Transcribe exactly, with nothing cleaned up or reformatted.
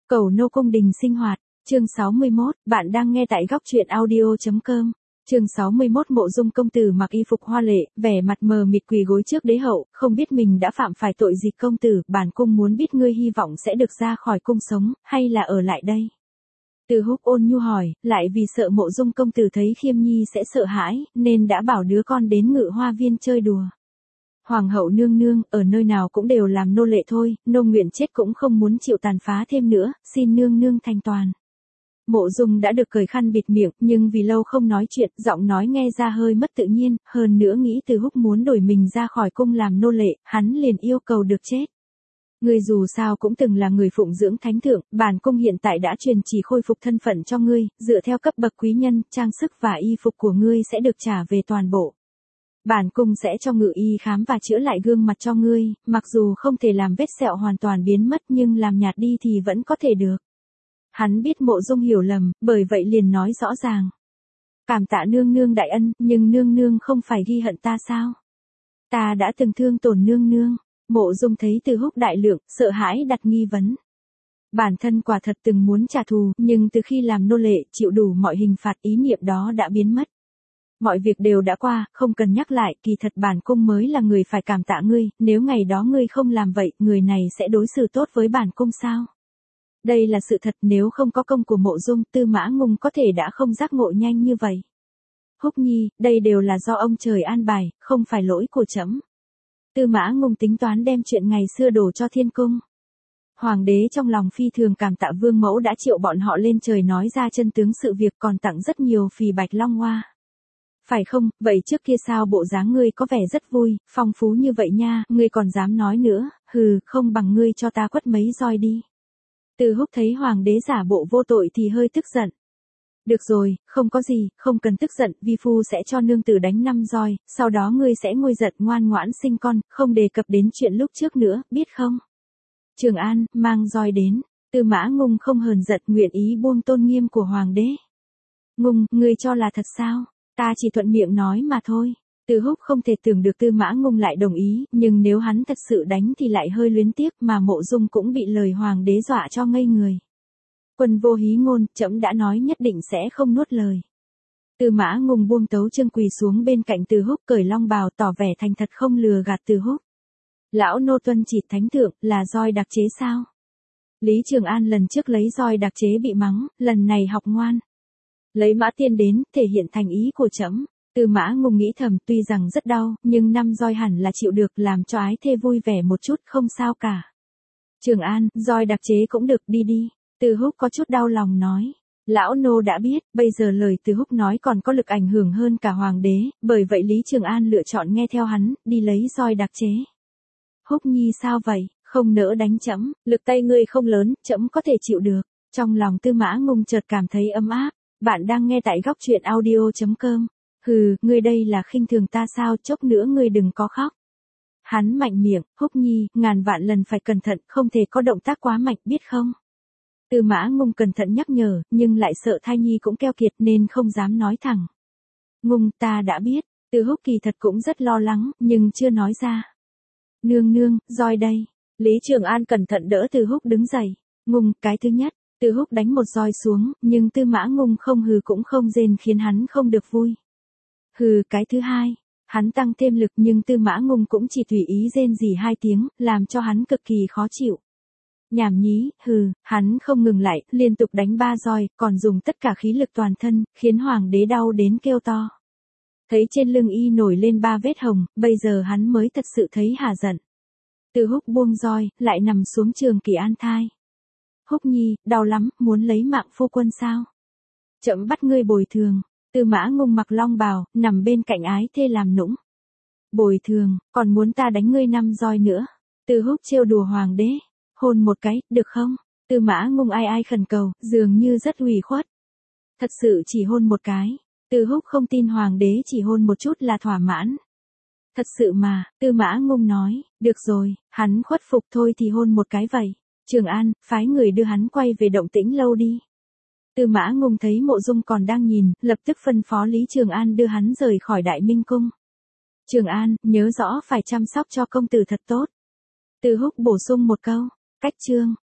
Cầu nô cung đình sinh hoạt, chương sáu mươi mốt, bạn đang nghe tại góc truyện audio.com. Chương sáu mươi mốt Mộ Dung công tử mặc y phục hoa lệ, vẻ mặt mờ mịt quỳ gối trước đế hậu, không biết mình đã phạm phải tội gì. Công tử, bản cung muốn biết ngươi hy vọng sẽ được ra khỏi cung sống, hay là ở lại đây? Từ Húc ôn nhu hỏi, lại vì sợ Mộ Dung công tử thấy Khiêm Nhi sẽ sợ hãi, nên đã bảo đứa con đến Ngự Hoa Viên chơi đùa. Hoàng hậu nương nương, ở nơi nào cũng đều làm nô lệ thôi, nô nguyện chết cũng không muốn chịu tàn phá thêm nữa, xin nương nương thành toàn. Mộ Dung đã được cởi khăn bịt miệng, nhưng vì lâu không nói chuyện, giọng nói nghe ra hơi mất tự nhiên, hơn nữa nghĩ Từ Húc muốn đổi mình ra khỏi cung làm nô lệ, hắn liền yêu cầu được chết. Ngươi dù sao cũng từng là người phụng dưỡng thánh thượng, bản cung hiện tại đã truyền chỉ khôi phục thân phận cho ngươi, dựa theo cấp bậc quý nhân, trang sức và y phục của ngươi sẽ được trả về toàn bộ. Bản cung sẽ cho Ngự y khám và chữa lại gương mặt cho ngươi, mặc dù không thể làm vết sẹo hoàn toàn biến mất nhưng làm nhạt đi thì vẫn có thể được. Hắn biết Mộ Dung hiểu lầm, bởi vậy liền nói rõ ràng. Cảm tạ nương nương đại ân, nhưng nương nương không phải ghi hận ta sao? Ta đã từng thương tổn nương nương. Mộ Dung thấy Từ Húc đại lượng, sợ hãi đặt nghi vấn. Bản thân quả thật từng muốn trả thù, nhưng từ khi làm nô lệ, chịu đủ mọi hình phạt, ý niệm đó đã biến mất. Mọi việc đều đã qua, không cần nhắc lại, kỳ thật bản cung mới là người phải cảm tạ ngươi, nếu ngày đó ngươi không làm vậy, người này sẽ đối xử tốt với bản cung sao? Đây là sự thật, nếu không có công của Mộ Dung, Tư Mã Ngùng có thể đã không giác ngộ nhanh như vậy. Húc Nhi, đây đều là do ông trời an bài, không phải lỗi của trẫm. Tư Mã Ngùng tính toán đem chuyện ngày xưa đổ cho thiên cung. Hoàng đế trong lòng phi thường cảm tạ vương mẫu đã triệu bọn họ lên trời nói ra chân tướng sự việc, còn tặng rất nhiều phì bạch long hoa. Phải không, vậy trước kia sao bộ dáng ngươi có vẻ rất vui, phong phú như vậy nha, ngươi còn dám nói nữa, hừ, không bằng ngươi cho ta quất mấy roi đi. Từ Húc thấy hoàng đế giả bộ vô tội thì hơi tức giận. Được rồi, không có gì, không cần tức giận, vi phu sẽ cho nương tử đánh năm roi, sau đó ngươi sẽ nguôi giận ngoan ngoãn sinh con, không đề cập đến chuyện lúc trước nữa, biết không? Trường An, mang roi đến, Tư Mã Ngùng không hờn giận, nguyện ý buông tôn nghiêm của hoàng đế. Ngùng, ngươi cho là thật sao? Ta chỉ thuận miệng nói mà thôi. Từ Húc không thể tưởng được Tư Mã Ngùng lại đồng ý, nhưng nếu hắn thật sự đánh thì lại hơi luyến tiếc, mà Mộ Dung cũng bị lời hoàng đế dọa cho ngây người. Quân vô hí ngôn, trẫm đã nói nhất định sẽ không nuốt lời. Tư Mã Ngùng buông tấu chương quỳ xuống bên cạnh Từ Húc, cởi long bào tỏ vẻ thành thật không lừa gạt Từ Húc. Lão nô tuân chỉ thánh thượng, là roi đặc chế sao? Lý Trường An lần trước lấy roi đặc chế bị mắng, lần này học ngoan. Lấy Mã Tiên đến, thể hiện thành ý của trẫm. Tư Mã Ngùng nghĩ thầm, tuy rằng rất đau, nhưng năm roi hẳn là chịu được, làm cho ái thê vui vẻ một chút, không sao cả. Trường An, roi đặc chế cũng được, đi đi. Từ Húc có chút đau lòng nói. Lão nô đã biết, bây giờ lời Từ Húc nói còn có lực ảnh hưởng hơn cả hoàng đế, bởi vậy Lý Trường An lựa chọn nghe theo hắn, đi lấy roi đặc chế. Húc Nhi sao vậy, không nỡ đánh trẫm, lực tay ngươi không lớn, trẫm có thể chịu được. Trong lòng Tư Mã Ngùng chợt cảm thấy ấm áp. Bạn đang nghe tại góc truyện audio.com. Hừ, ngươi đây là khinh thường ta sao, chốc nữa ngươi đừng có khóc. Hắn mạnh miệng, Húc Nhi, ngàn vạn lần phải cẩn thận, không thể có động tác quá mạnh, biết không? Tư Mã Ngùng cẩn thận nhắc nhở, nhưng lại sợ thai nhi cũng keo kiệt nên không dám nói thẳng. Ngùng, ta đã biết. Từ Húc kỳ thật cũng rất lo lắng, nhưng chưa nói ra. Nương nương, roi đây. Lý Trường An cẩn thận đỡ Từ Húc đứng dậy. Ngùng, cái thứ nhất. Từ Húc đánh một roi xuống, nhưng Tư Mã Ngùng không hừ cũng không rên khiến hắn không được vui. Hừ, cái thứ hai. Hắn tăng thêm lực nhưng Tư Mã Ngùng cũng chỉ tùy ý rên rỉ hai tiếng, làm cho hắn cực kỳ khó chịu. Nhảm nhí, hừ, hắn không ngừng lại, liên tục đánh ba roi, còn dùng tất cả khí lực toàn thân, khiến hoàng đế đau đến kêu to. Thấy trên lưng y nổi lên ba vết hồng, bây giờ hắn mới thật sự thấy hả giận. Từ Húc buông roi, lại nằm xuống trường kỳ an thai. Húc Nhi, đau lắm, muốn lấy mạng phu quân sao? Trẫm bắt ngươi bồi thường. Tư Mã Ngùng mặc long bào, nằm bên cạnh ái thê làm nũng. Bồi thường, còn muốn ta đánh ngươi năm roi nữa. Từ Húc trêu đùa hoàng đế. Hôn một cái, được không? Tư Mã Ngùng ai ai khẩn cầu, dường như rất ủy khuất. Thật sự chỉ hôn một cái. Từ Húc không tin hoàng đế chỉ hôn một chút là thỏa mãn. Thật sự mà, Tư Mã Ngùng nói, được rồi, hắn khuất phục thôi thì hôn một cái vậy. Trường An, phái người đưa hắn quay về Động Tĩnh lâu đi. Tư Mã Ngùng thấy Mộ Dung còn đang nhìn, lập tức phân phó Lý Trường An đưa hắn rời khỏi Đại Minh Cung. Trường An, nhớ rõ phải chăm sóc cho công tử thật tốt. Từ Húc bổ sung một câu, cách chương.